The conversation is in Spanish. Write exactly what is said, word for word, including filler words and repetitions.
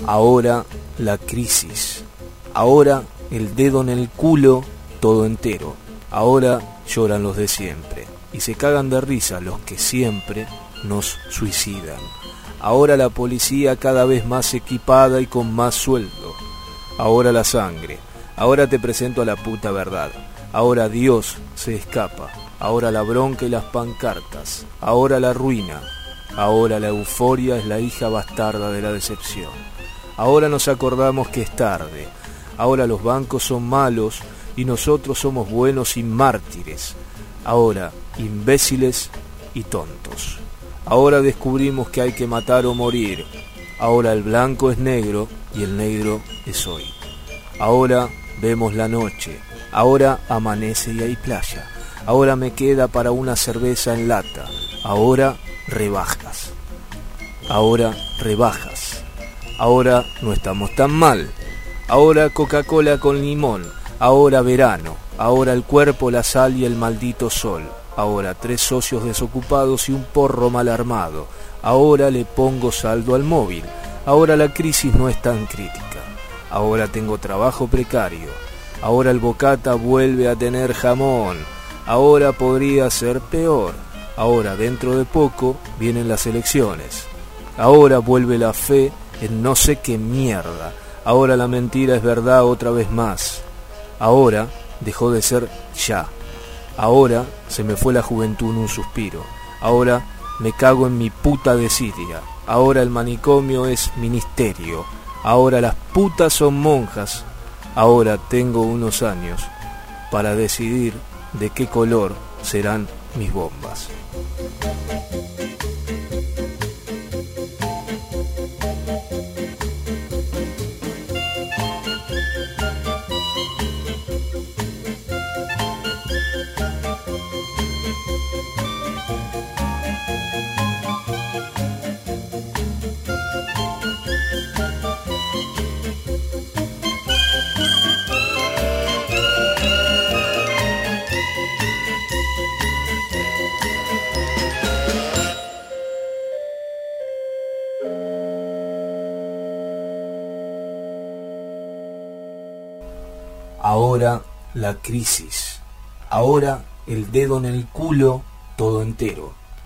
Ahora la crisis. Ahora el dedo en el culo todo entero. Ahora lloran los de siempre y se cagan de risa los que siempre nos suicidan. Ahora la policía cada vez más equipada y con más sueldo. Ahora la sangre. Ahora te presento a la puta verdad. Ahora Dios se escapa. Ahora la bronca y las pancartas. Ahora la ruina. Ahora la euforia es la hija bastarda de la decepción. Ahora nos acordamos que es tarde. Ahora los bancos son malos y nosotros somos buenos y mártires. Ahora imbéciles y tontos. Ahora descubrimos que hay que matar o morir. Ahora el blanco es negro y el negro es hoy. Ahora vemos la noche. Ahora amanece y hay playa. Ahora me queda para una cerveza en lata. Ahora rebajas. Ahora rebajas. Ahora no estamos tan mal. Ahora Coca-Cola con limón. Ahora verano. Ahora el cuerpo, la sal y el maldito sol. Ahora tres socios desocupados y un porro mal armado. Ahora le pongo saldo al móvil. Ahora la crisis no es tan crítica. Ahora tengo trabajo precario. Ahora el bocata vuelve a tener jamón. Ahora podría ser peor. Ahora dentro de poco vienen las elecciones. Ahora vuelve la fe en no sé qué mierda. Ahora la mentira es verdad otra vez más. Ahora dejó de ser ya. Ahora se me fue la juventud en un suspiro. Ahora me cago en mi puta desidia. Ahora el manicomio es ministerio. Ahora las putas son monjas. Ahora tengo unos años para decidir de qué color serán mis bombas. Ahora la crisis. Ahora el dedo en el culo todo entero.